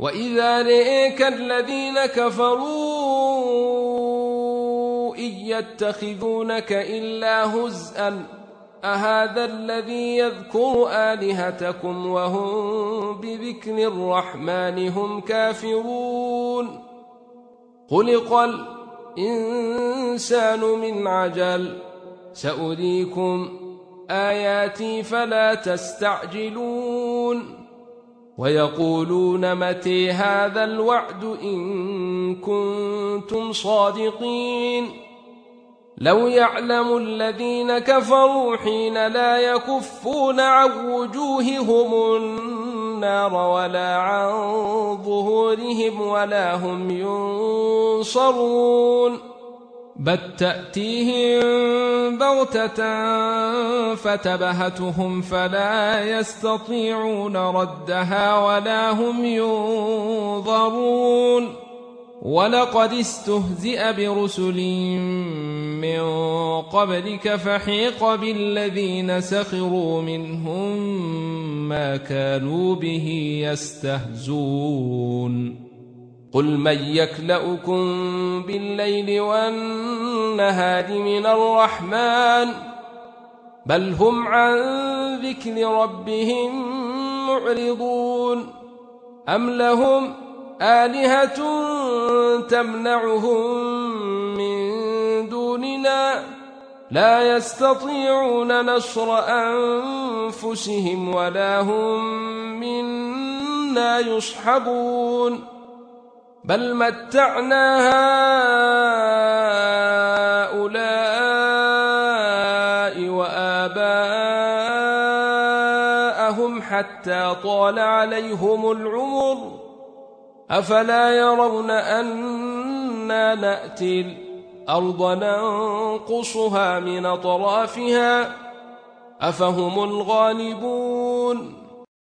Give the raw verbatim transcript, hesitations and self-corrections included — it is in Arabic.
وإذا رئيك الذين كفروا إن يتخذونك إلا هزءا أهذا الذي يذكر آلهتكم وهم بذكر الرحمن هم كافرون خلق الإنسان من عجل سأريكم آياتي فلا تستعجلون ويقولون متى هذا الوعد إن كنتم صادقين لو يعلم الذين كفروا حين لا يكفون عن وجوههم النار ولا عن ظهورهم ولا هم ينصرون بل تأتيهم بغتة فتبهتهم فلا يستطيعون ردها ولا هم ينظرون ولقد استهزئ برسل من قبلك فحيق بالذين سخروا منهم ما كانوا به يستهزون قل من يكلؤكم بالليل والنهار من الرحمن بل هم عن ذكر ربهم معرضون أم لهم آلهة تمنعهم من دوننا لا يستطيعون نصر أنفسهم ولا هم منا يصحبون بل متعنا هؤلاء وآباءهم حتى طال عليهم العمر أفلا يرون أنا نأتي الأرض ننقصها من أطرافها أفهم الغالبون